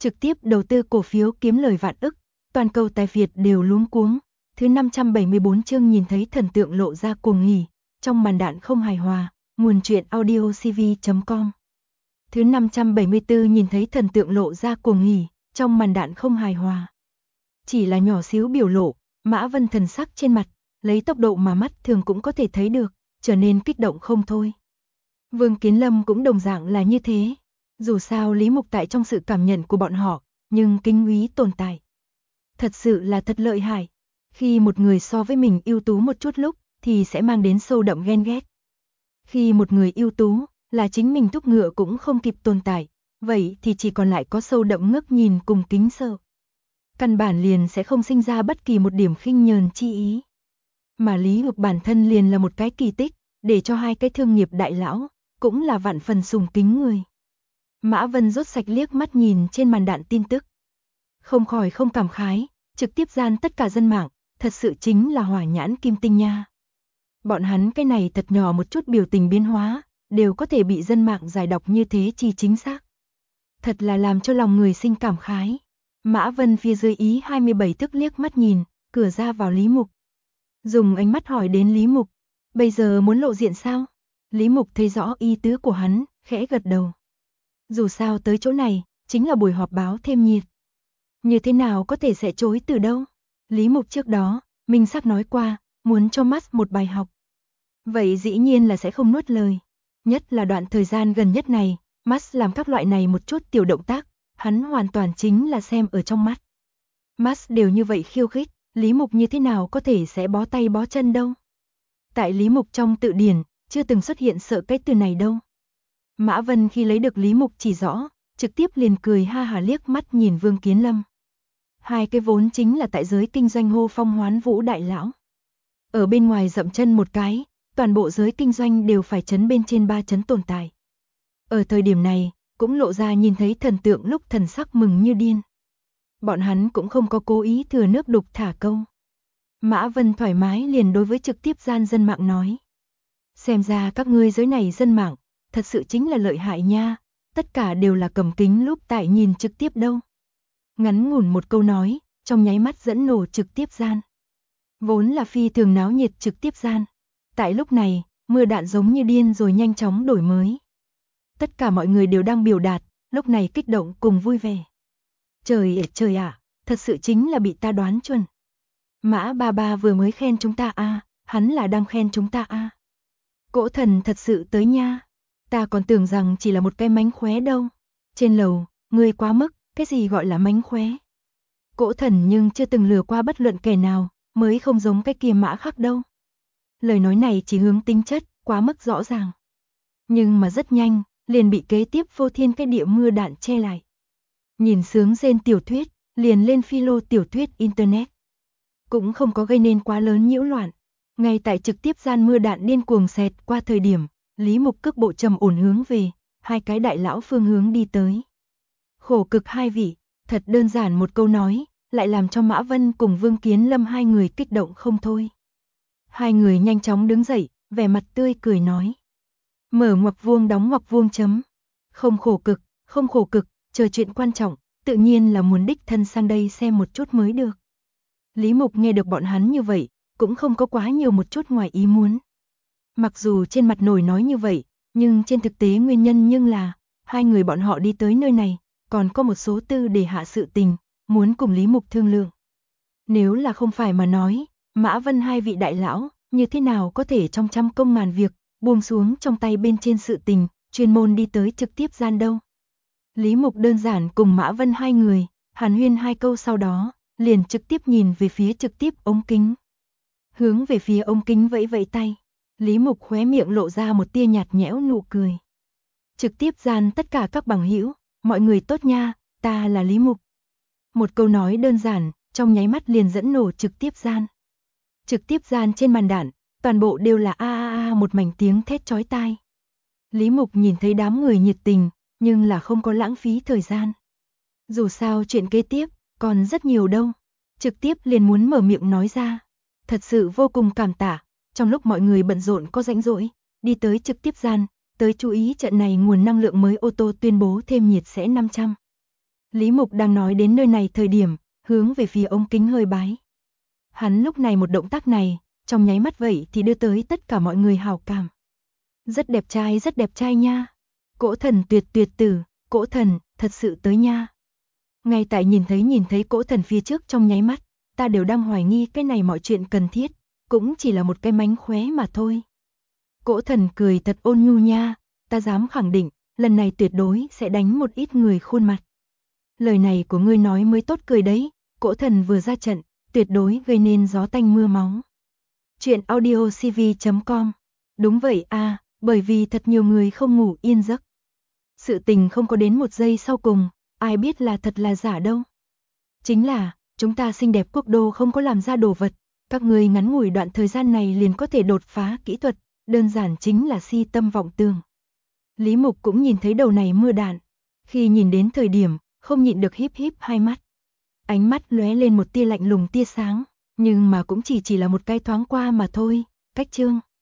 trực tiếp đầu tư cổ phiếu kiếm lời vạn ức, toàn cầu tài Việt đều luống cuống. Thứ 574 chương nhìn thấy thần tượng lộ ra cuồng hỉ, trong màn đạn không hài hòa, nguồn truyện audiocv.com. Thứ 574 nhìn thấy thần tượng lộ ra cuồng hỉ, trong màn đạn không hài hòa. Chỉ là nhỏ xíu biểu lộ, Mã Vân thần sắc trên mặt, lấy tốc độ mà mắt thường cũng có thể thấy được, trở nên kích động không thôi. Vương Kiến Lâm cũng đồng dạng là như thế. Dù sao Lý Mục tại trong sự cảm nhận của bọn họ, nhưng kính úy tồn tại. Thật sự là thật lợi hại. Khi một người so với mình ưu tú một chút lúc, thì sẽ mang đến sâu đậm ghen ghét. Khi một người ưu tú, là chính mình thúc ngựa cũng không kịp tồn tại, vậy thì chỉ còn lại có sâu đậm ngước nhìn cùng kính sợ. Căn bản liền sẽ không sinh ra bất kỳ một điểm khinh nhờn chi ý. Mà Lý Mục bản thân liền là một cái kỳ tích, để cho hai cái thương nghiệp đại lão, cũng là vạn phần sùng kính người. Mã Vân rốt sạch liếc mắt nhìn trên màn đạn tin tức. Không khỏi không cảm khái, trực tiếp gian tất cả dân mạng, thật sự chính là hỏa nhãn kim tinh nha. Bọn hắn cái này thật nhỏ một chút biểu tình biến hóa, đều có thể bị dân mạng giải đọc như thế chi chính xác. Thật là làm cho lòng người sinh cảm khái. Mã Vân phía dưới ý 27 thức liếc mắt nhìn, cửa ra vào Lý Mục. Dùng ánh mắt hỏi đến Lý Mục, bây giờ muốn lộ diện sao? Lý Mục thấy rõ ý tứ của hắn, khẽ gật đầu. Dù sao tới chỗ này, chính là buổi họp báo thêm nhiệt. Như thế nào có thể sẽ chối từ đâu? Lý Mục trước đó, minh xác nói qua, muốn cho Max một bài học. Vậy dĩ nhiên là sẽ không nuốt lời. Nhất là đoạn thời gian gần nhất này, Max làm các loại này một chút tiểu động tác, hắn hoàn toàn chính là xem ở trong mắt. Max đều như vậy khiêu khích, Lý Mục như thế nào có thể sẽ bó tay bó chân đâu? Tại Lý Mục trong tự điển, chưa từng xuất hiện sợ cái từ này đâu. Mã Vân khi lấy được Lý Mục chỉ rõ, trực tiếp liền cười ha hả liếc mắt nhìn Vương Kiến Lâm. Hai cái vốn chính là tại giới kinh doanh hô phong hoán vũ đại lão. Ở bên ngoài dậm chân một cái, toàn bộ giới kinh doanh đều phải chấn bên trên 3 chấn tồn tại. Ở thời điểm này, cũng lộ ra nhìn thấy thần tượng lúc thần sắc mừng như điên. Bọn hắn cũng không có cố ý thừa nước đục thả câu. Mã Vân thoải mái liền đối với trực tiếp gian dân mạng nói. Xem ra các ngươi giới này dân mạng, thật sự chính là lợi hại nha, tất cả đều là cầm kính lúp tại nhìn trực tiếp đâu. Ngắn ngủn một câu nói, trong nháy mắt dẫn nổ trực tiếp gian. Vốn là phi thường náo nhiệt trực tiếp gian. Tại lúc này, mưa đạn giống như điên rồi nhanh chóng đổi mới. Tất cả mọi người đều đang biểu đạt, lúc này kích động cùng vui vẻ. Trời ạ, thật sự chính là bị ta đoán chuẩn. Mã ba ba vừa mới khen chúng ta a, hắn là đang khen chúng ta a. Cỗ thần thật sự tới nha. Ta còn tưởng rằng chỉ là một cái mánh khóe đâu. Trên lầu, ngươi quá mức, cái gì gọi là mánh khóe? Cỗ thần nhưng chưa từng lừa qua bất luận kẻ nào, mới không giống cái kia Mã Khắc đâu. Lời nói này chỉ hướng tính chất, quá mức rõ ràng. Nhưng mà rất nhanh, liền bị kế tiếp vô thiên cái địa mưa đạn che lại. Nhìn sướng rên tiểu thuyết, liền lên philo tiểu thuyết internet. Cũng không có gây nên quá lớn nhiễu loạn. Ngay tại trực tiếp gian mưa đạn điên cuồng xẹt qua thời điểm, Lý Mục cước bộ trầm ổn hướng về, hai cái đại lão phương hướng đi tới. Khổ cực hai vị, thật đơn giản một câu nói, lại làm cho Mã Vân cùng Vương Kiến Lâm hai người kích động không thôi. Hai người nhanh chóng đứng dậy, vẻ mặt tươi cười nói. Mở ngoặc vuông đóng ngoặc vuông chấm. Không khổ cực, chờ chuyện quan trọng, tự nhiên là muốn đích thân sang đây xem một chút mới được. Lý Mục nghe được bọn hắn như vậy, cũng không có quá nhiều một chút ngoài ý muốn. Mặc dù trên mặt nổi nói như vậy, nhưng trên thực tế nguyên nhân nhưng là, hai người bọn họ đi tới nơi này, còn có một số tư để hạ sự tình, muốn cùng Lý Mục thương lượng. Nếu là không phải mà nói, Mã Vân hai vị đại lão, như thế nào có thể trong trăm công ngàn việc, buông xuống trong tay bên trên sự tình, chuyên môn đi tới trực tiếp gian đâu. Lý Mục đơn giản cùng Mã Vân hai người, hàn huyên hai câu sau đó, liền trực tiếp nhìn về phía trực tiếp ống kính. Hướng về phía ống kính vẫy vẫy tay, Lý Mục khóe miệng lộ ra một tia nhạt nhẽo nụ cười. Trực tiếp gian tất cả các bằng hữu, mọi người tốt nha, ta là Lý Mục. Một câu nói đơn giản, trong nháy mắt liền dẫn nổ trực tiếp gian. Trực tiếp gian trên màn đạn, toàn bộ đều là a một mảnh tiếng thét chói tai. Lý Mục nhìn thấy đám người nhiệt tình, nhưng là không có lãng phí thời gian. Dù sao chuyện kế tiếp, còn rất nhiều đâu. Trực tiếp liền muốn mở miệng nói ra. Thật sự vô cùng cảm tạ, trong lúc mọi người bận rộn có rảnh rỗi, đi tới trực tiếp gian, tới chú ý trận này nguồn năng lượng mới ô tô tuyên bố thêm nhiệt sẽ 500. Lý Mục đang nói đến nơi này thời điểm, hướng về phía ống kính hơi bái. Hắn lúc này một động tác này, trong nháy mắt vậy thì đưa tới tất cả mọi người hào cảm. Rất đẹp trai nha. Cỗ thần tuyệt tử, Cỗ thần, thật sự tới nha. Ngay tại nhìn thấy Cỗ thần phía trước trong nháy mắt, ta đều đang hoài nghi cái này mọi chuyện cần thiết, cũng chỉ là một cái mánh khóe mà thôi. Cỗ thần cười thật ôn nhu nha, ta dám khẳng định, lần này tuyệt đối sẽ đánh một ít người khuôn mặt. Lời này của ngươi nói mới tốt cười đấy, Cỗ thần vừa ra trận, tuyệt đối gây nên gió tanh mưa máu. Chuyện audiocv.com. Đúng vậy à, bởi vì thật nhiều người không ngủ yên giấc. Sự tình không có đến một giây sau cùng, ai biết là thật là giả đâu. Chính là, chúng ta xinh đẹp quốc đô không có làm ra đồ vật, các người ngắn ngủi đoạn thời gian này liền có thể đột phá kỹ thuật, đơn giản chính là si tâm vọng tưởng. Lý Mục cũng nhìn thấy đầu này mưa đạn, khi nhìn đến thời điểm, không nhịn được híp hai mắt. Ánh mắt lóe lên một tia lạnh lùng tia sáng, nhưng mà cũng chỉ là một cái thoáng qua mà thôi, cách chương.